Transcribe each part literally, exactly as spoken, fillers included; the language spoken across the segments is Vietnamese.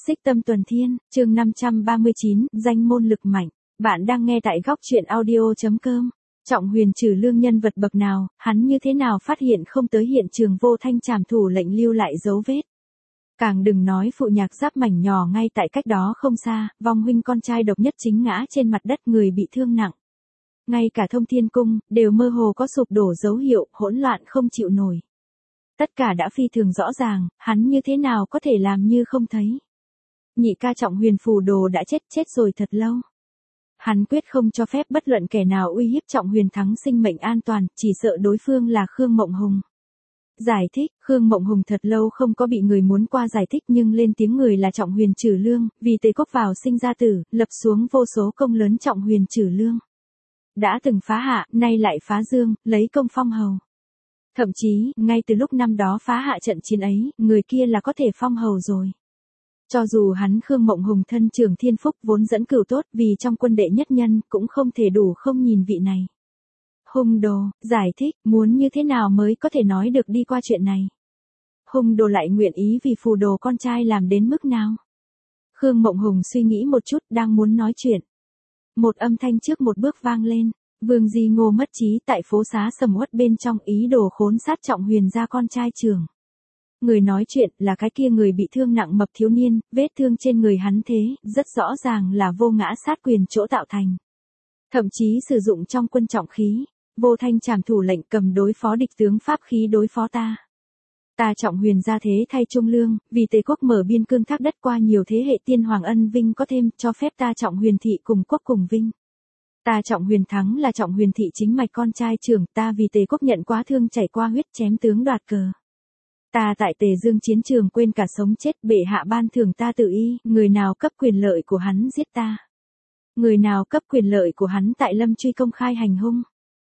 Xích Tâm Tuần Thiên, chương năm trăm ba mươi chín, danh môn lực mạnh. Bạn đang nghe tại góc truyện audio chấm com. Trọng Huyền trừ lương nhân vật bậc nào, hắn như thế nào phát hiện không tới hiện trường vô thanh trảm thủ lệnh lưu lại dấu vết. Càng đừng nói phụ nhạc giáp mảnh nhỏ ngay tại cách đó không xa, vong huynh con trai độc nhất chính ngã trên mặt đất, người bị thương nặng. Ngay cả Thông Thiên Cung, đều mơ hồ có sụp đổ dấu hiệu, hỗn loạn không chịu nổi. Tất cả đã phi thường rõ ràng, hắn như thế nào có thể làm như không thấy. Nhị ca Trọng Huyền phù đồ đã chết chết rồi thật lâu. Hắn quyết không cho phép bất luận kẻ nào uy hiếp Trọng Huyền thắng sinh mệnh an toàn, chỉ sợ đối phương là Khương Mộng Hùng. Giải thích, Khương Mộng Hùng thật lâu không có bị người muốn qua giải thích, nhưng lên tiếng người là Trọng Huyền trừ lương, vì Tề Quốc vào sinh ra tử, lập xuống vô số công lớn. Trọng Huyền trừ lương đã từng phá hạ, nay lại phá dương, lấy công phong hầu. Thậm chí, ngay từ lúc năm đó phá hạ trận chiến ấy, người kia là có thể phong hầu rồi. Cho dù hắn Khương Mộng Hùng thân trưởng thiên phúc vốn dẫn cửu tốt, vì trong quân đệ nhất nhân, cũng không thể đủ không nhìn vị này. Hung đồ, giải thích, muốn như thế nào mới có thể nói được đi qua chuyện này. Hung đồ lại nguyện ý vì phù đồ con trai làm đến mức nào. Khương Mộng Hùng suy nghĩ một chút, đang muốn nói chuyện. Một âm thanh trước một bước vang lên. Vương Di Ngô mất trí tại phố xá sầm uất bên trong, ý đồ khốn sát Trọng Huyền ra con trai trưởng. Người nói chuyện là cái kia người bị thương nặng mập thiếu niên, vết thương trên người hắn thế, rất rõ ràng là vô ngã sát quyền chỗ tạo thành. Thậm chí sử dụng trong quân trọng khí, vô thanh trảm thủ lệnh cầm đối phó địch tướng pháp khí đối phó ta. Ta Trọng Huyền ra thế thay trung lương, vì Tề Quốc mở biên cương thác đất qua nhiều thế hệ, tiên hoàng ân vinh có thêm, cho phép ta Trọng Huyền thị cùng quốc cùng vinh. Ta Trọng Huyền thắng là Trọng Huyền thị chính mạch con trai trưởng, ta vì Tề Quốc nhận quá thương, chảy qua huyết, chém tướng đoạt cờ. Ta tại Tề Dương chiến trường quên cả sống chết, bệ hạ ban thưởng ta tự y, người nào cấp quyền lợi của hắn giết ta. Người nào cấp quyền lợi của hắn tại Lâm Truy công khai hành hung.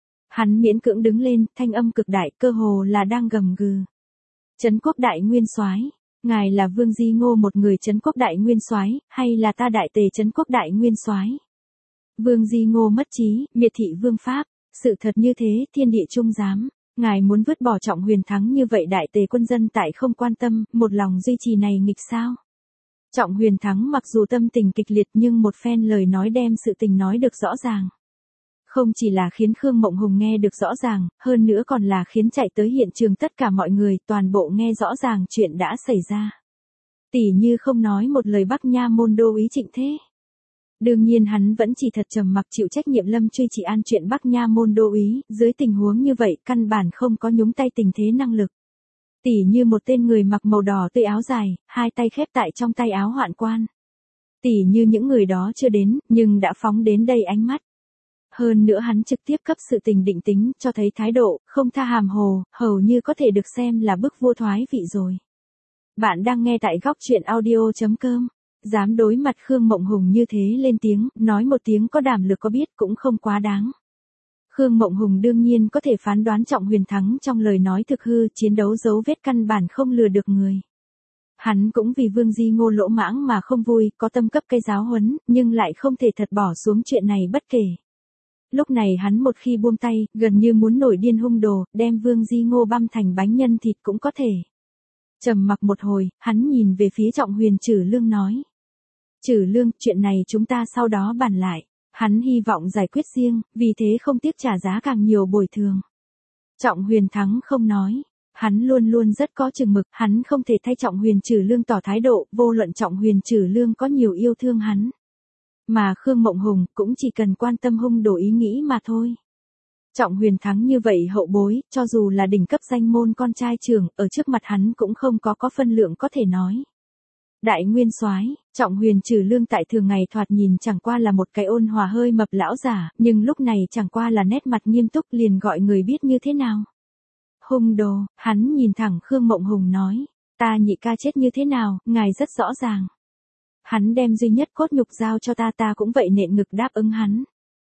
Hắn miễn cưỡng đứng lên, thanh âm cực đại, cơ hồ là đang gầm gừ. Trấn Quốc đại nguyên soái, ngài là Vương Di Ngô một người Trấn Quốc đại nguyên soái, hay là ta đại Tề Trấn Quốc đại nguyên soái? Vương Di Ngô mất trí, miệt thị vương pháp, sự thật như thế, thiên địa trung giám. Ngài muốn vứt bỏ Trọng Huyền thắng như vậy, đại Tề quân dân tại không quan tâm, một lòng duy trì này nghịch sao? Trọng Huyền thắng mặc dù tâm tình kịch liệt, nhưng một phen lời nói đem sự tình nói được rõ ràng. Không chỉ là khiến Khương Mộng Hùng nghe được rõ ràng, hơn nữa còn là khiến chạy tới hiện trường tất cả mọi người, toàn bộ nghe rõ ràng chuyện đã xảy ra. Tỉ như không nói một lời Bắc Nha môn đô úy Trịnh Thế. Đương nhiên hắn vẫn chỉ thật trầm mặc chịu trách nhiệm Lâm Truy trị an chuyện Bắc Nha môn đô úy, dưới tình huống như vậy căn bản không có nhúng tay tình thế năng lực. Tỉ như một tên người mặc màu đỏ tươi áo dài, hai tay khép tại trong tay áo hoạn quan. Tỉ như những người đó chưa đến, nhưng đã phóng đến đây ánh mắt. Hơn nữa hắn trực tiếp cấp sự tình định tính, cho thấy thái độ, không tha hàm hồ, hầu như có thể được xem là bức vua thoái vị rồi. Bạn đang nghe tại góc truyện audio chấm com. Dám đối mặt Khương Mộng Hùng như thế lên tiếng, nói một tiếng có đảm lực có biết cũng không quá đáng. Khương Mộng Hùng đương nhiên có thể phán đoán Trọng Huyền thắng trong lời nói thực hư, chiến đấu dấu vết căn bản không lừa được người. Hắn cũng vì Vương Di Ngô lỗ mãng mà không vui, có tâm cấp cây giáo huấn, nhưng lại không thể thật bỏ xuống chuyện này bất kể. Lúc này hắn một khi buông tay, gần như muốn nổi điên hung đồ, đem Vương Di Ngô băm thành bánh nhân thịt cũng có thể. Trầm mặc một hồi, hắn nhìn về phía Trọng Huyền trừ lương nói. Trừ lương, chuyện này chúng ta sau đó bàn lại. Hắn hy vọng giải quyết riêng, vì thế không tiếc trả giá càng nhiều bồi thường. Trọng Huyền thắng không nói. Hắn luôn luôn rất có chừng mực, hắn không thể thay Trọng Huyền trừ lương tỏ thái độ, vô luận Trọng Huyền trừ lương có nhiều yêu thương hắn. Mà Khương Mộng Hùng cũng chỉ cần quan tâm hung đồ ý nghĩ mà thôi. Trọng Huyền thắng như vậy hậu bối, cho dù là đỉnh cấp danh môn con trai trưởng, ở trước mặt hắn cũng không có có phân lượng có thể nói. Đại nguyên soái, Trọng Huyền trừ lương tại thường ngày thoạt nhìn chẳng qua là một cái ôn hòa hơi mập lão giả, nhưng lúc này chẳng qua là nét mặt nghiêm túc, liền gọi người biết như thế nào. Hung đồ, hắn nhìn thẳng Khương Mộng Hùng nói, ta nhị ca chết như thế nào, ngài rất rõ ràng. Hắn đem duy nhất cốt nhục giao cho ta, ta cũng vậy nện ngực đáp ứng hắn.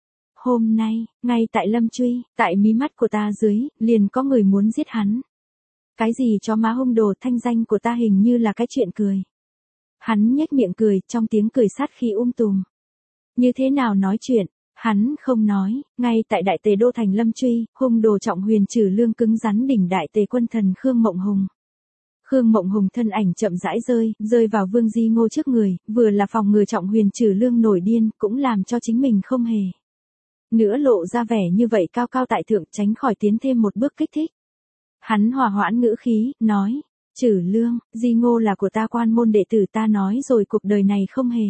Hôm nay, ngay tại Lâm Truy, tại mí mắt của ta dưới, liền có người muốn giết hắn. Cái gì cho má hung đồ, thanh danh của ta hình như là cái chuyện cười. Hắn nhếch miệng cười, trong tiếng cười sát khí um tùm. Như thế nào nói chuyện, hắn không nói, ngay tại đại Tề đô thành Lâm Truy, hung đồ Trọng Huyền trừ lương cứng rắn đỉnh đại Tề quân thần Khương Mộng Hùng. Khương Mộng Hùng thân ảnh chậm rãi rơi, rơi vào Vương Di Ngô trước người, vừa là phòng ngừa Trọng Huyền Trừ Lương nổi điên, cũng làm cho chính mình không hề nữa lộ ra vẻ như vậy cao cao tại thượng, tránh khỏi tiến thêm một bước kích thích. Hắn hòa hoãn ngữ khí, nói, Trừ Lương, Di Ngô là của ta quan môn đệ tử, ta nói rồi cuộc đời này không hề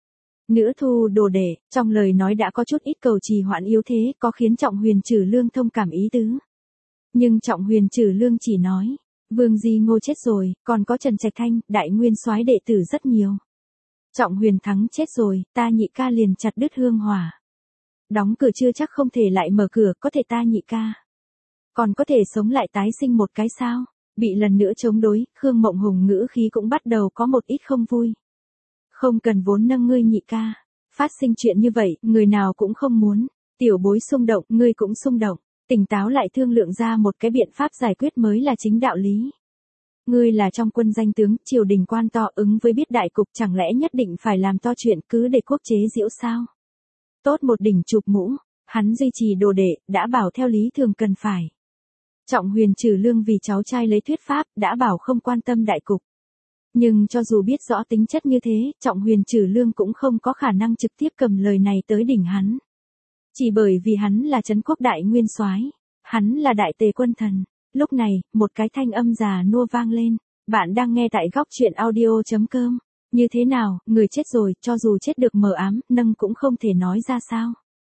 nữa thu đồ đệ. Trong lời nói đã có chút ít cầu trì hoãn yếu thế, có khiến Trọng Huyền Trừ Lương thông cảm ý tứ. Nhưng Trọng Huyền Trừ Lương chỉ nói, Vương Di Ngô chết rồi, còn có Trần Trạch Thanh, đại nguyên soái đệ tử rất nhiều. Trọng Huyền Thắng chết rồi, ta nhị ca liền chặt đứt hương hỏa. Đóng cửa chưa chắc không thể lại mở cửa, có thể ta nhị ca còn có thể sống lại tái sinh một cái sao? Bị lần nữa chống đối, Khương Mộng Hùng ngữ khí cũng bắt đầu có một ít không vui. Không cần vốn nâng ngươi nhị ca. Phát sinh chuyện như vậy, người nào cũng không muốn. Tiểu bối xung động, ngươi cũng xung động. Tỉnh táo lại thương lượng ra một cái biện pháp giải quyết mới là chính đạo lý. Ngươi là trong quân danh tướng, triều đình quan to, ứng với biết đại cục, chẳng lẽ nhất định phải làm to chuyện cứ để quốc chế giễu sao? Tốt một đỉnh chụp mũ, hắn duy trì đồ đệ, đã bảo theo lý thường cần phải. Trọng Huyền Trừ Lương vì cháu trai lấy thuyết pháp, đã bảo không quan tâm đại cục. Nhưng cho dù biết rõ tính chất như thế, Trọng Huyền Trừ Lương cũng không có khả năng trực tiếp cầm lời này tới đỉnh hắn. Chỉ bởi vì hắn là Trấn Quốc đại nguyên soái, hắn là đại tề quân thần. Lúc này, một cái thanh âm già nua vang lên. Bạn đang nghe tại góc truyện audio chấm com. Như thế nào, người chết rồi, cho dù chết được mờ ám, nâng cũng không thể nói ra sao.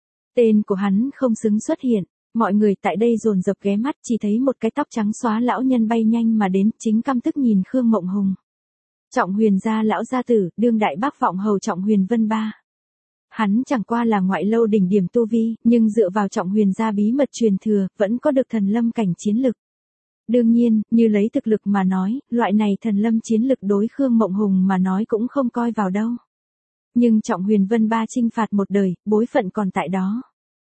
Tên của hắn không xứng xuất hiện. Mọi người tại đây dồn dập ghé mắt, chỉ thấy một cái tóc trắng xóa lão nhân bay nhanh mà đến, chính căm tức nhìn Khương Mộng Hùng. Trọng Huyền gia lão gia tử, đương đại bác vọng hầu Trọng Huyền Vân Ba. Hắn chẳng qua là ngoại lâu đỉnh điểm tu vi, nhưng dựa vào Trọng Huyền gia bí mật truyền thừa, vẫn có được thần lâm cảnh chiến lực. Đương nhiên, như lấy thực lực mà nói, loại này thần lâm chiến lực đối Khương Mộng Hùng mà nói cũng không coi vào đâu. Nhưng Trọng Huyền Vân Ba chinh phạt một đời, bối phận còn tại đó.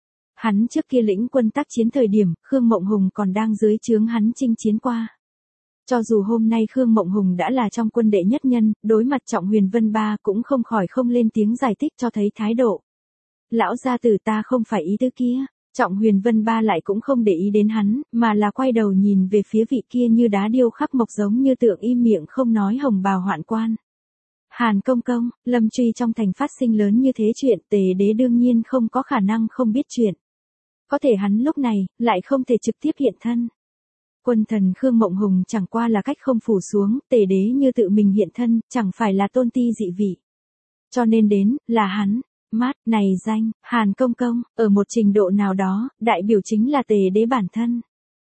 Hắn trước kia lĩnh quân tác chiến thời điểm, Khương Mộng Hùng còn đang dưới trướng hắn chinh chiến qua. Cho dù hôm nay Khương Mộng Hùng đã là trong quân đệ nhất nhân, đối mặt Trọng Huyền Vân Ba cũng không khỏi không lên tiếng giải thích cho thấy thái độ. Lão gia tử, ta không phải ý tứ kia. Trọng Huyền Vân Ba lại cũng không để ý đến hắn, mà là quay đầu nhìn về phía vị kia như đá điêu khắc mộc giống như tượng im miệng không nói hồng bào hoạn quan. Hàn Công Công, Lâm Truy trong thành phát sinh lớn như thế chuyện, Tề đế đương nhiên không có khả năng không biết chuyện. Có thể hắn lúc này, lại không thể trực tiếp hiện thân. Quân thần Khương Mộng Hùng chẳng qua là cách không phủ xuống, Tề đế như tự mình hiện thân, chẳng phải là tôn ti dị vị. Cho nên đến, là hắn. Mát, này danh, Hàn Công Công, ở một trình độ nào đó, đại biểu chính là Tề đế bản thân.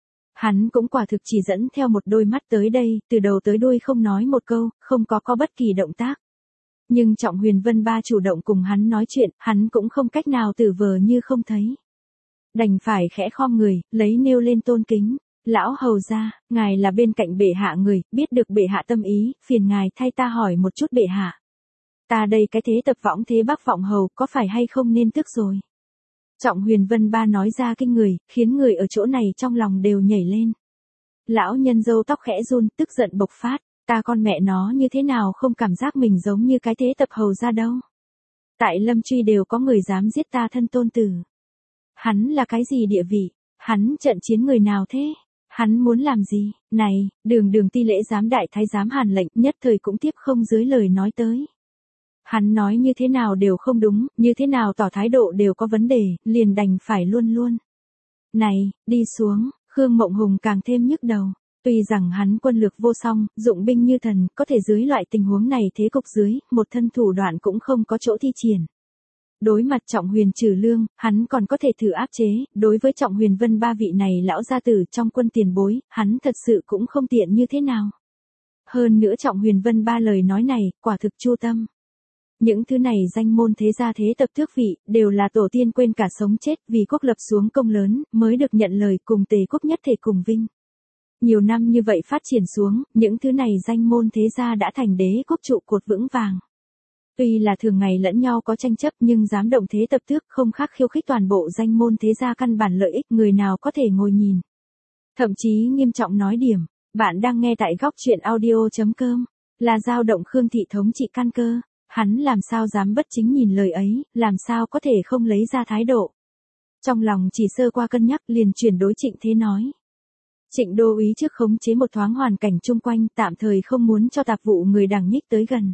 Hắn cũng quả thực chỉ dẫn theo một đôi mắt tới đây, từ đầu tới đuôi không nói một câu, không có có bất kỳ động tác. Nhưng Trọng Huyền Vân Ba chủ động cùng hắn nói chuyện, hắn cũng không cách nào tử vờ như không thấy. Đành phải khẽ khom người, lấy nêu lên tôn kính. Lão hầu gia, ngài là bên cạnh bệ hạ người, biết được bệ hạ tâm ý, phiền ngài thay ta hỏi một chút bệ hạ. Ta đây cái thế tập võng thế bắc vọng hầu, có phải hay không nên tức rồi? Trọng Huyền Vân Ba nói ra kinh người, khiến người ở chỗ này trong lòng đều nhảy lên. Lão nhân râu tóc khẽ run, tức giận bộc phát, ta con mẹ nó như thế nào không cảm giác mình giống như cái thế tập hầu gia đâu. Tại Lâm Truy đều có người dám giết ta thân tôn tử. Hắn là cái gì địa vị? Hắn trận chiến người nào thế? Hắn muốn làm gì? Này, đường đường ti lễ giám đại thái giám Hàn lệnh, nhất thời cũng tiếp không dưới lời nói tới. Hắn nói như thế nào đều không đúng, như thế nào tỏ thái độ đều có vấn đề, liền đành phải luôn luôn. Này, đi xuống, Khương Mộng Hùng càng thêm nhức đầu. Tuy rằng hắn quân lược vô song, dụng binh như thần, có thể dưới loại tình huống này thế cục dưới, một thân thủ đoạn cũng không có chỗ thi triển. Đối mặt Trọng Huyền Trừ Lương, hắn còn có thể thử áp chế, đối với Trọng Huyền Vân Ba vị này lão gia tử trong quân tiền bối, hắn thật sự cũng không tiện như thế nào. Hơn nữa Trọng Huyền Vân Ba lời nói này, quả thực chu tâm. Những thứ này danh môn thế gia thế tập tước vị, đều là tổ tiên quên cả sống chết vì quốc lập xuống công lớn, mới được nhận lời cùng Tề quốc nhất thể cùng vinh. Nhiều năm như vậy phát triển xuống, những thứ này danh môn thế gia đã thành đế quốc trụ cột vững vàng. Tuy là thường ngày lẫn nhau có tranh chấp nhưng dám động thế tập tước không khác khiêu khích toàn bộ danh môn thế gia căn bản lợi ích người nào có thể ngồi nhìn. Thậm chí nghiêm trọng nói điểm, bạn đang nghe tại góc truyện audio chấm com, là dao động Khương thị thống trị căn cơ, hắn làm sao dám bất chính nhìn lời ấy, làm sao có thể không lấy ra thái độ. Trong lòng chỉ sơ qua cân nhắc liền chuyển đối Trịnh Thế nói. Trịnh Đô úy trước khống chế một thoáng hoàn cảnh chung quanh, tạm thời không muốn cho tạp vụ người đằng nhích tới gần.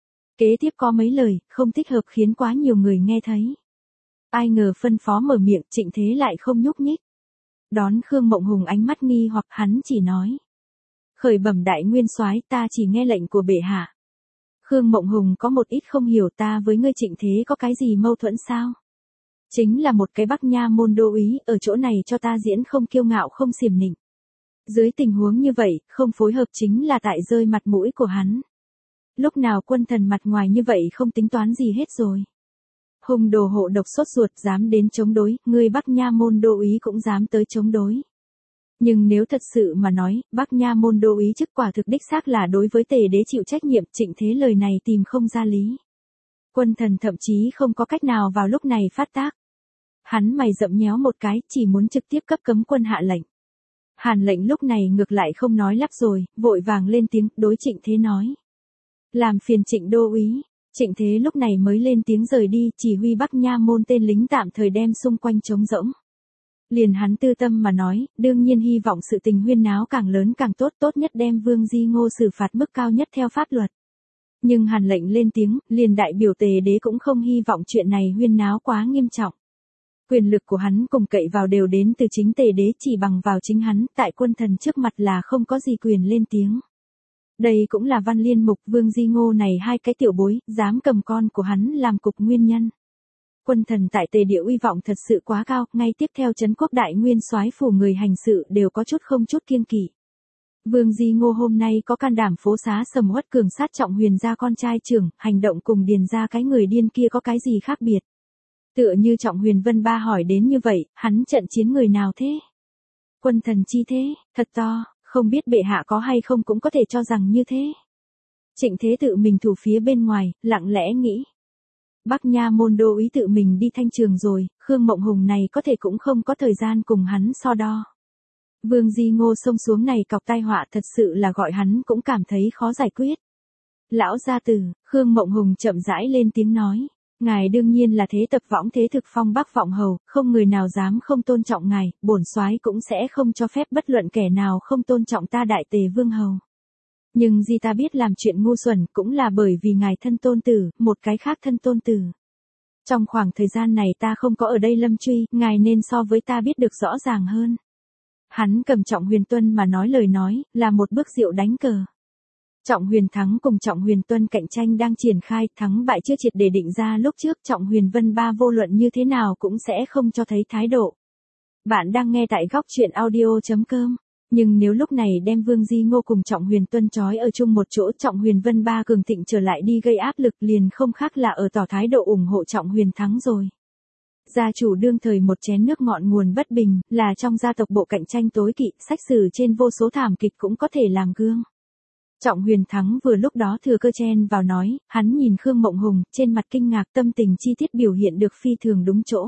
Kế tiếp có mấy lời, không thích hợp khiến quá nhiều người nghe thấy. Ai ngờ phân phó mở miệng, Trịnh Thế lại không nhúc nhích. Đón Khương Mộng Hùng ánh mắt nghi hoặc hắn chỉ nói. Khởi bẩm đại nguyên soái, ta chỉ nghe lệnh của bệ hạ. Khương Mộng Hùng có một ít không hiểu, ta với ngươi Trịnh Thế có cái gì mâu thuẫn sao? Chính là một cái Bắc Nha môn đô úy, ở chỗ này cho ta diễn không kiêu ngạo không xiểm nịnh. Dưới tình huống như vậy, không phối hợp chính là tại rơi mặt mũi của hắn. Lúc nào quân thần mặt ngoài như vậy không tính toán gì hết rồi. Hùng đồ hộ độc sốt ruột dám đến chống đối, ngươi Bắc Nha môn đô úy cũng dám tới chống đối. Nhưng nếu thật sự mà nói, Bắc Nha môn đô úy chức quả thực đích xác là đối với Tề đế chịu trách nhiệm, Trịnh Thế lời này tìm không ra lý. Quân thần thậm chí không có cách nào vào lúc này phát tác. Hắn mày rậm nhéo một cái, chỉ muốn trực tiếp cấp cấm quân hạ lệnh. Hàn lệnh lúc này ngược lại không nói lắp rồi, vội vàng lên tiếng, đối Trịnh Thế nói. Làm phiền Trịnh Đô úy. Trịnh Thế lúc này mới lên tiếng rời đi, chỉ huy Bắc Nha môn tên lính tạm thời đem xung quanh trống rỗng. Liền hắn tư tâm mà nói, đương nhiên hy vọng sự tình huyên náo càng lớn càng tốt, tốt nhất đem Vương Di Ngô xử phạt mức cao nhất theo pháp luật. Nhưng Hàn lệnh lên tiếng, liền đại biểu Tề đế cũng không hy vọng chuyện này huyên náo quá nghiêm trọng. Quyền lực của hắn cùng cậy vào đều đến từ chính Tề đế, chỉ bằng vào chính hắn, tại quân thần trước mặt là không có gì quyền lên tiếng. Đây cũng là Văn Liên Mục Vương Di Ngô này hai cái tiểu bối, dám cầm con của hắn làm cục nguyên nhân. Quân thần tại Tề địa uy vọng thật sự quá cao, ngay tiếp theo trấn quốc đại nguyên soái phủ người hành sự đều có chút không chút kiêng kỵ. Vương Di Ngô hôm nay có can đảm phố xá sầm uất cường sát Trọng Huyền gia con trai trưởng, hành động cùng Điền gia cái người điên kia có cái gì khác biệt. Tựa như Trọng Huyền Vân Ba hỏi đến như vậy, hắn trận chiến người nào thế? Quân thần chi thế, thật to, không biết bệ hạ có hay không cũng có thể cho rằng như thế. Trịnh Thế tự mình thủ phía bên ngoài, lặng lẽ nghĩ. Bắc Nha môn đô úy tự mình đi thanh trường rồi, Khương Mộng Hùng này có thể cũng không có thời gian cùng hắn so đo. Vương Di Ngô xông xuống này cọc tai họa thật sự là gọi hắn cũng cảm thấy khó giải quyết. Lão gia tử, Khương Mộng Hùng chậm rãi lên tiếng nói. Ngài đương nhiên là thế tập võng thế thực phong Bắc vọng hầu, không người nào dám không tôn trọng ngài, bổn soái cũng sẽ không cho phép bất luận kẻ nào không tôn trọng ta đại tề vương hầu. Nhưng gì ta biết làm chuyện ngu xuẩn cũng là bởi vì ngài thân tôn tử, một cái khác thân tôn tử. Trong khoảng thời gian này ta không có ở đây lâm truy, ngài nên so với ta biết được rõ ràng hơn. Hắn cầm Trọng Huyền Tuân mà nói lời nói, là một bước rượu đánh cờ. Trọng Huyền Thắng cùng Trọng Huyền Tuân cạnh tranh đang triển khai, thắng bại chưa triệt để định ra lúc trước, Trọng Huyền Vân Ba vô luận như thế nào cũng sẽ không cho thấy thái độ. Bạn đang nghe tại góc truyện audio chấm com. Nhưng nếu lúc này đem Vương Di Ngô cùng Trọng Huyền Tuân trói ở chung một chỗ, Trọng Huyền Vân Ba cường thịnh trở lại đi gây áp lực, liền không khác là ở tỏ thái độ ủng hộ Trọng Huyền Thắng rồi. Gia chủ đương thời một chén nước ngọn nguồn bất bình, là trong gia tộc bộ cạnh tranh tối kỵ, sách sử trên vô số thảm kịch cũng có thể làm gương. Trọng Huyền Thắng vừa lúc đó thừa cơ chen vào nói, hắn nhìn Khương Mộng Hùng, trên mặt kinh ngạc, tâm tình chi tiết biểu hiện được phi thường đúng chỗ.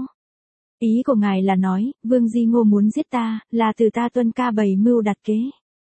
Ý của ngài là nói, Vương Di Ngô muốn giết ta, là từ ta Tuân ca bày mưu đặt kế.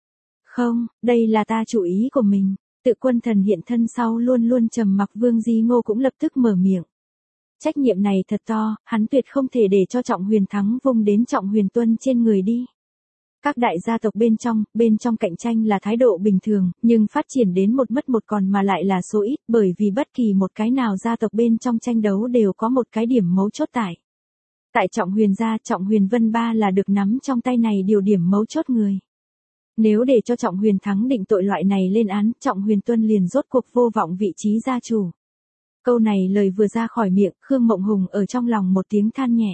Không, đây là ta chủ ý của mình. Tự quân thần hiện thân sau luôn luôn trầm mặc, Vương Di Ngô cũng lập tức mở miệng. Trách nhiệm này thật to, hắn tuyệt không thể để cho Trọng Huyền Thắng vung đến Trọng Huyền Tuân trên người đi. Các đại gia tộc bên trong, bên trong cạnh tranh là thái độ bình thường, nhưng phát triển đến một mất một còn mà lại là số ít, bởi vì bất kỳ một cái nào gia tộc bên trong tranh đấu đều có một cái điểm mấu chốt tại. Tại Trọng Huyền gia, Trọng Huyền Vân Ba là được nắm trong tay này điều điểm mấu chốt người. Nếu để cho Trọng Huyền Thắng định tội loại này lên án, Trọng Huyền Tuân liền rốt cuộc vô vọng vị trí gia chủ. Câu này lời vừa ra khỏi miệng, Khương Mộng Hùng ở trong lòng một tiếng than nhẹ.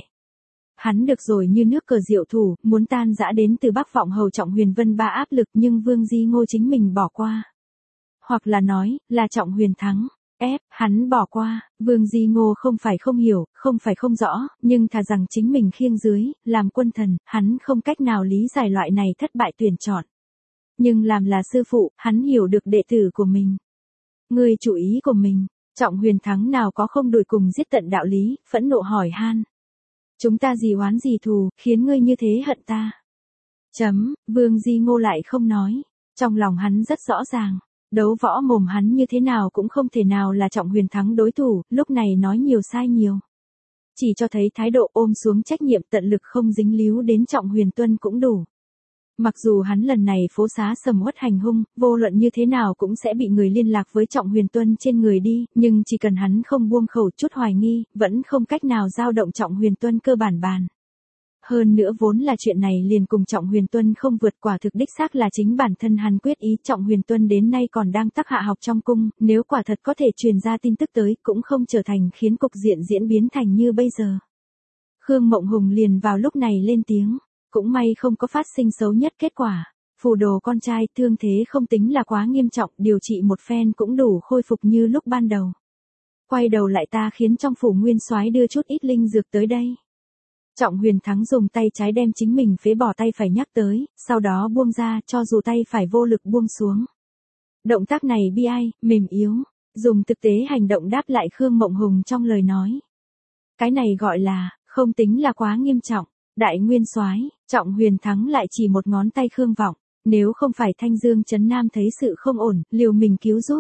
Hắn được rồi như nước cờ diệu thủ, muốn tan rã đến từ Bắc vọng hầu Trọng Huyền Vân Ba áp lực, nhưng Vương Di Ngô chính mình bỏ qua. Hoặc là nói, là Trọng Huyền Thắng ép hắn bỏ qua. Vương Di Ngô không phải không hiểu, không phải không rõ, nhưng thà rằng chính mình khiêng dưới, làm quân thần, hắn không cách nào lý giải loại này thất bại tuyển chọn. Nhưng làm là sư phụ, hắn hiểu được đệ tử của mình. Người chủ ý của mình, Trọng Huyền Thắng nào có không đuổi cùng giết tận đạo lý, phẫn nộ hỏi han. Chúng ta gì oán gì thù, khiến ngươi như thế hận ta. Chấm, Vương Di Ngô lại không nói. Trong lòng hắn rất rõ ràng. Đấu võ mồm hắn như thế nào cũng không thể nào là Trọng Huyền Thắng đối thủ, lúc này nói nhiều sai nhiều. Chỉ cho thấy thái độ ôm xuống trách nhiệm tận lực không dính líu đến Trọng Huyền Tuân cũng đủ. Mặc dù hắn lần này phố xá sầm uất hành hung, vô luận như thế nào cũng sẽ bị người liên lạc với Trọng Huyền Tuân trên người đi, nhưng chỉ cần hắn không buông khẩu chút hoài nghi, vẫn không cách nào dao động Trọng Huyền Tuân cơ bản bàn. Hơn nữa vốn là chuyện này liền cùng Trọng Huyền Tuân không vượt, quả thực đích xác là chính bản thân hắn quyết ý. Trọng Huyền Tuân đến nay còn đang tác hạ học trong cung, nếu quả thật có thể truyền ra tin tức tới cũng không trở thành khiến cục diện diễn biến thành như bây giờ. Khương Mộng Hùng liền vào lúc này lên tiếng, cũng may không có phát sinh xấu nhất kết quả. Phù đồ con trai thương thế không tính là quá nghiêm trọng, điều trị một phen cũng đủ khôi phục như lúc ban đầu. Quay đầu lại ta khiến trong phủ nguyên soái đưa chút ít linh dược tới đây. Trọng Huyền Thắng dùng tay trái đem chính mình phế bỏ tay phải nhắc tới, sau đó buông ra cho dù tay phải vô lực buông xuống. Động tác này bi ai, mềm yếu, dùng thực tế hành động đáp lại Khương Mộng Hùng trong lời nói. Cái này gọi là, không tính là quá nghiêm trọng. Đại nguyên soái, Trọng Huyền Thắng lại chỉ một ngón tay Khương Vọng, nếu không phải Thanh Dương Trấn Nam thấy sự không ổn, liều mình cứu giúp.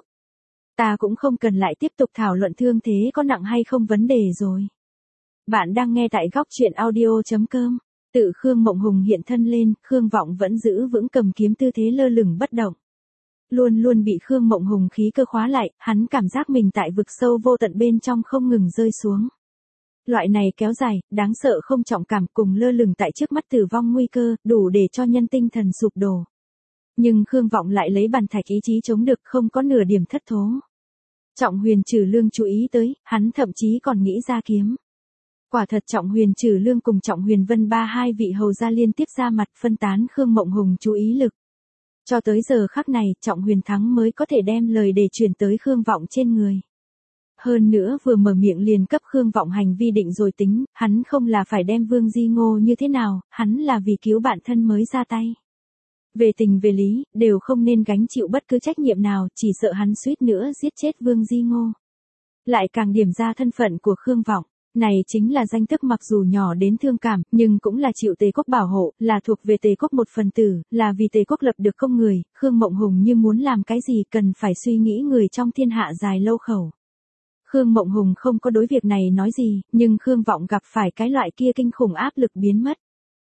Ta cũng không cần lại tiếp tục thảo luận thương thế có nặng hay không vấn đề rồi. Bạn đang nghe tại góc truyện audio.com. Tự Khương Mộng Hùng hiện thân lên, Khương Vọng vẫn giữ vững cầm kiếm tư thế lơ lửng bất động. Luôn luôn bị Khương Mộng Hùng khí cơ khóa lại, hắn cảm giác mình tại vực sâu vô tận bên trong không ngừng rơi xuống. Loại này kéo dài, đáng sợ không trọng cảm cùng lơ lửng tại trước mắt tử vong nguy cơ, đủ để cho nhân tinh thần sụp đổ. Nhưng Khương Vọng lại lấy bàn thạch ý chí chống được, không có nửa điểm thất thố. Trọng Huyền Trừ Lương chú ý tới, hắn thậm chí còn nghĩ ra kiếm. Quả thật Trọng Huyền Trừ Lương cùng Trọng Huyền Vân ba hai vị hầu gia liên tiếp ra mặt phân tán Khương Mộng Hùng chú ý lực. Cho tới giờ khắc này, Trọng Huyền Thắng mới có thể đem lời để truyền tới Khương Vọng trên người. Hơn nữa vừa mở miệng liền cấp Khương Vọng hành vi định rồi tính, hắn không là phải đem Vương Di Ngô như thế nào, hắn là vì cứu bản thân mới ra tay. Về tình về lý, đều không nên gánh chịu bất cứ trách nhiệm nào, chỉ sợ hắn suýt nữa giết chết Vương Di Ngô. Lại càng điểm ra thân phận của Khương Vọng, này chính là danh tức mặc dù nhỏ đến thương cảm, nhưng cũng là chịu Tề Quốc bảo hộ, là thuộc về Tề Quốc một phần tử, là vì Tề Quốc lập được công người, Khương Mộng Hùng như muốn làm cái gì cần phải suy nghĩ người trong thiên hạ dài lâu khẩu. Khương Mộng Hùng không có đối việc này nói gì, nhưng Khương Vọng gặp phải cái loại kia kinh khủng áp lực biến mất.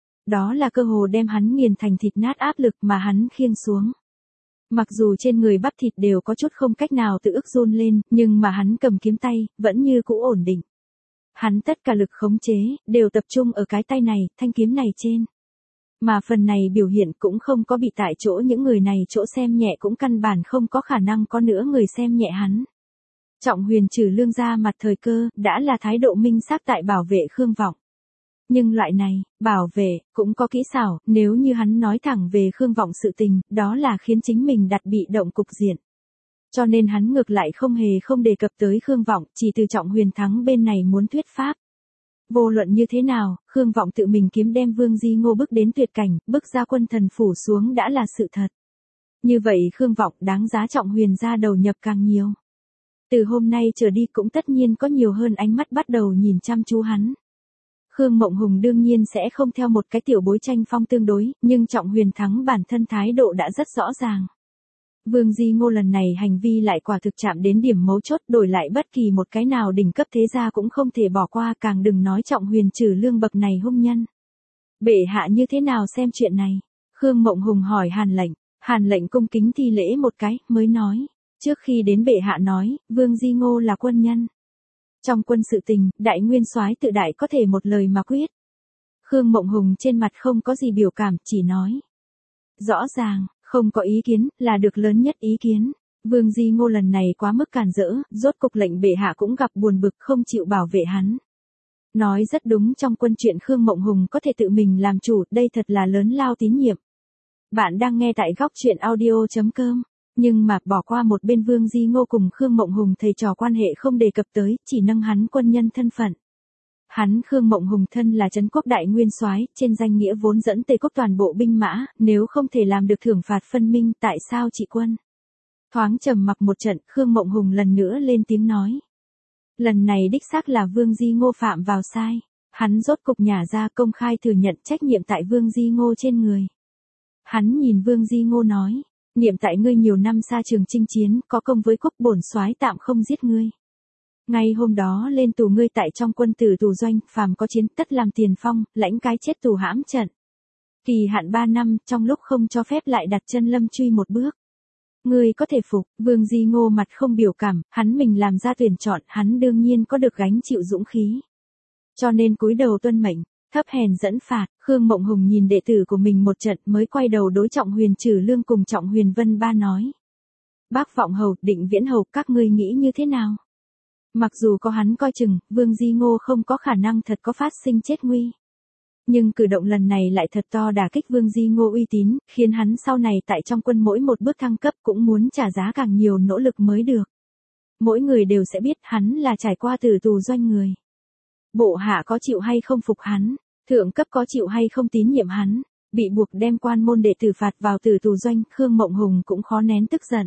Đó là cơ hồ đem hắn nghiền thành thịt nát áp lực mà hắn khiêng xuống. Mặc dù trên người bắp thịt đều có chút không cách nào tự ức run lên, nhưng mà hắn cầm kiếm tay, vẫn như cũ ổn định. Hắn tất cả lực khống chế, đều tập trung ở cái tay này, thanh kiếm này trên. Mà phần này biểu hiện cũng không có bị tại chỗ những người này chỗ xem nhẹ, cũng căn bản không có khả năng có nữa người xem nhẹ hắn. Trọng Huyền Trừ Lương ra mặt thời cơ, đã là thái độ minh xác tại bảo vệ Khương Vọng. Nhưng loại này, bảo vệ, cũng có kỹ xảo, nếu như hắn nói thẳng về Khương Vọng sự tình, đó là khiến chính mình đặt bị động cục diện. Cho nên hắn ngược lại không hề không đề cập tới Khương Vọng, chỉ từ Trọng Huyền Thắng bên này muốn thuyết pháp. Vô luận như thế nào, Khương Vọng tự mình kiếm đem Vương Di Ngô bước đến tuyệt cảnh, bước ra quân thần phủ xuống đã là sự thật. Như vậy Khương Vọng đáng giá Trọng Huyền ra đầu nhập càng nhiều. Từ hôm nay trở đi cũng tất nhiên có nhiều hơn ánh mắt bắt đầu nhìn chăm chú hắn. Khương Mộng Hùng đương nhiên sẽ không theo một cái tiểu bối tranh phong tương đối, nhưng Trọng Huyền Thắng bản thân thái độ đã rất rõ ràng. Vương Di Ngô lần này hành vi lại quả thực chạm đến điểm mấu chốt, đổi lại bất kỳ một cái nào đỉnh cấp thế gia cũng không thể bỏ qua, càng đừng nói Trọng Huyền Trừ Lương bậc này hung nhân. Bệ hạ như thế nào xem chuyện này? Khương Mộng Hùng hỏi Hàn Lệnh, Hàn Lệnh cung kính thi lễ một cái, mới nói, trước khi đến bệ hạ nói, Vương Di Ngô là quân nhân. Trong quân sự tình, đại nguyên soái tự đại có thể một lời mà quyết. Khương Mộng Hùng trên mặt không có gì biểu cảm, chỉ nói. Rõ ràng, không có ý kiến, là được lớn nhất ý kiến. Vương Di Ngô lần này quá mức càn rỡ, rốt cục lệnh bệ hạ cũng gặp buồn bực không chịu bảo vệ hắn. Nói rất đúng, trong quân chuyện Khương Mộng Hùng có thể tự mình làm chủ, đây thật là lớn lao tín nhiệm. Bạn đang nghe tại góc truyện audio.com. Nhưng mà bỏ qua một bên Vương Di Ngô cùng Khương Mộng Hùng thầy trò quan hệ không đề cập tới, chỉ nâng hắn quân nhân thân phận. Hắn Khương Mộng Hùng thân là trấn quốc đại nguyên soái, trên danh nghĩa vốn dẫn Tề quốc toàn bộ binh mã, nếu không thể làm được thưởng phạt phân minh, tại sao trị quân? Thoáng trầm mặc một trận, Khương Mộng Hùng lần nữa lên tiếng nói. Lần này đích xác là Vương Di Ngô phạm vào sai. Hắn rốt cục nhả ra công khai thừa nhận trách nhiệm tại Vương Di Ngô trên người. Hắn nhìn Vương Di Ngô nói. Niệm tại ngươi nhiều năm xa trường chinh chiến, có công với quốc, bổn soái tạm không giết ngươi. Ngay hôm đó lên tù, ngươi tại trong quân tử tù doanh, phàm có chiến tất làm tiền phong, lãnh cái chết tù hãm trận. Kỳ hạn ba năm, trong lúc không cho phép lại đặt chân Lâm Truy một bước. Ngươi có thể phục, Vương Di Ngô mặt không biểu cảm, hắn mình làm ra tuyển chọn, hắn đương nhiên có được gánh chịu dũng khí. Cho nên cúi đầu tuân mệnh, thấp hèn dẫn phạt, Khương Mộng Hùng nhìn đệ tử của mình một trận mới quay đầu đối Trọng Huyền Trừ Lương cùng Trọng Huyền Vân Ba nói. Bác Vọng Hầu, Định Viễn Hầu, các ngươi nghĩ như thế nào? Mặc dù có hắn coi chừng, Vương Di Ngô không có khả năng thật có phát sinh chết nguy. Nhưng cử động lần này lại thật to đả kích Vương Di Ngô uy tín, khiến hắn sau này tại trong quân mỗi một bước thăng cấp cũng muốn trả giá càng nhiều nỗ lực mới được. Mỗi người đều sẽ biết hắn là trải qua tử tù doanh người. Bộ hạ có chịu hay không phục hắn, thượng cấp có chịu hay không tín nhiệm hắn, bị buộc đem quan môn đệ tử phạt vào tử tù doanh, Khương Mộng Hùng cũng khó nén tức giận.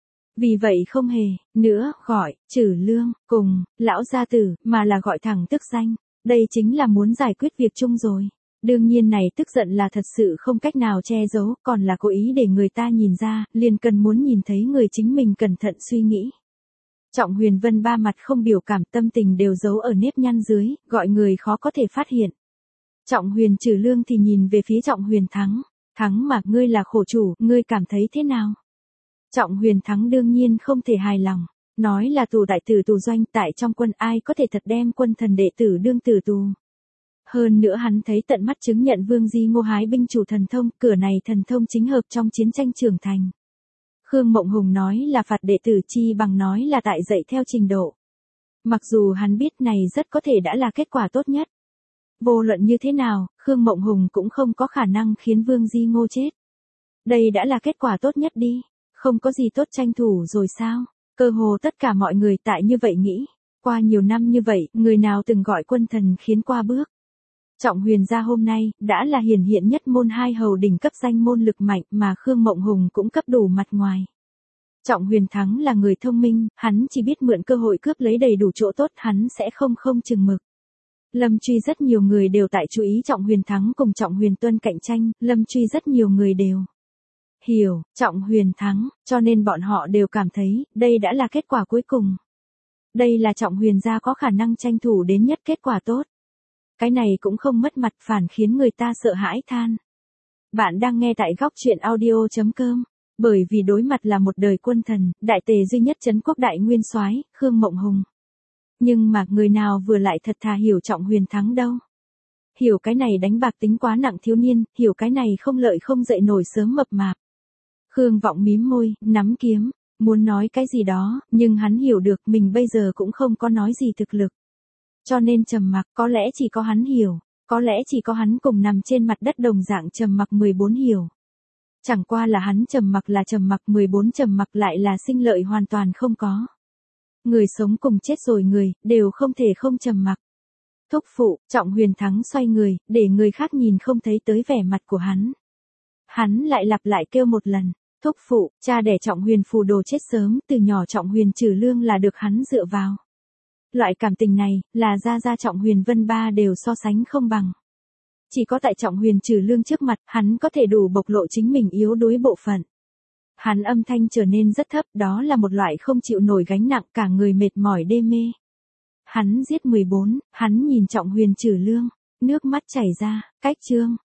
Vì vậy không hề, nữa, gọi, Trừ Lương, cùng, lão gia tử, mà là gọi thẳng tức danh. Đây chính là muốn giải quyết việc chung rồi. Đương nhiên này tức giận là thật sự không cách nào che giấu, còn là cố ý để người ta nhìn ra, liền cần muốn nhìn thấy người chính mình cẩn thận suy nghĩ. Trọng Huyền Vân Ba mặt không biểu cảm, tâm tình đều giấu ở nếp nhăn dưới, gọi người khó có thể phát hiện. Trọng Huyền Trừ Lương thì nhìn về phía Trọng Huyền Thắng. Thắng mà, ngươi là khổ chủ, ngươi cảm thấy thế nào? Trọng Huyền Thắng đương nhiên không thể hài lòng. Nói là tù đại tử tù doanh, tại trong quân ai có thể thật đem quân thần đệ tử đương tử tù. Hơn nữa hắn thấy tận mắt chứng nhận Vương Di Ngô hái binh chủ thần thông, cửa này thần thông chính hợp trong chiến tranh trưởng thành. Khương Mộng Hùng nói là phạt đệ tử chi bằng nói là tại dạy theo trình độ. Mặc dù hắn biết này rất có thể đã là kết quả tốt nhất. Vô luận như thế nào, Khương Mộng Hùng cũng không có khả năng khiến Vương Di Ngô chết. Đây đã là kết quả tốt nhất đi, không có gì tốt tranh thủ rồi sao? Cơ hồ tất cả mọi người tại như vậy nghĩ. Qua nhiều năm như vậy, người nào từng gọi quân thần khiến qua bước. Trọng Huyền gia hôm nay, đã là hiển hiện nhất môn hai hầu đỉnh cấp danh môn lực mạnh mà Khương Mộng Hùng cũng cấp đủ mặt ngoài. Trọng Huyền Thắng là người thông minh, hắn chỉ biết mượn cơ hội cướp lấy đầy đủ chỗ tốt, hắn sẽ không không chừng mực. Lâm Truy rất nhiều người đều tại chú ý Trọng Huyền Thắng cùng Trọng Huyền Tuân cạnh tranh, Lâm Truy rất nhiều người đều hiểu, Trọng Huyền thắng, cho nên bọn họ đều cảm thấy, đây đã là kết quả cuối cùng. Đây là Trọng Huyền gia có khả năng tranh thủ đến nhất kết quả tốt. Cái này cũng không mất mặt, phản khiến người ta sợ hãi than. Bạn đang nghe tại góc truyện audio chấm com. Bởi vì đối mặt là một đời quân thần, đại tề duy nhất trấn quốc đại nguyên soái, Khương Mộng Hùng. Nhưng mà người nào vừa lại thật thà hiểu Trọng Huyền thắng đâu. Hiểu cái này đánh bạc tính quá nặng thiếu niên, hiểu cái này không lợi không dậy nổi sớm mập mạp. Khương Vọng mím môi, nắm kiếm, muốn nói cái gì đó, nhưng hắn hiểu được mình bây giờ cũng không có nói gì thực lực. Cho nên trầm mặc, có lẽ chỉ có hắn hiểu, có lẽ chỉ có hắn cùng nằm trên mặt đất đồng dạng trầm mặc mười bốn hiểu. Chẳng qua là hắn trầm mặc là trầm mặc, mười bốn trầm mặc lại là sinh lợi hoàn toàn không có. Người sống cùng chết rồi người, đều không thể không trầm mặc. Thúc phụ, Trọng Huyền thắng xoay người, để người khác nhìn không thấy tới vẻ mặt của hắn. Hắn lại lặp lại kêu một lần. Thúc phụ, cha đẻ Trọng Huyền phù đồ chết sớm, từ nhỏ Trọng Huyền Trừ Lương là được hắn dựa vào. Loại cảm tình này, là gia gia Trọng Huyền Vân Ba đều so sánh không bằng. Chỉ có tại Trọng Huyền Trừ Lương trước mặt, hắn có thể đủ bộc lộ chính mình yếu đuối bộ phận. Hắn âm thanh trở nên rất thấp, đó là một loại không chịu nổi gánh nặng, cả người mệt mỏi đê mê. Hắn giết mười bốn, hắn nhìn Trọng Huyền Trừ Lương, nước mắt chảy ra, cách chương.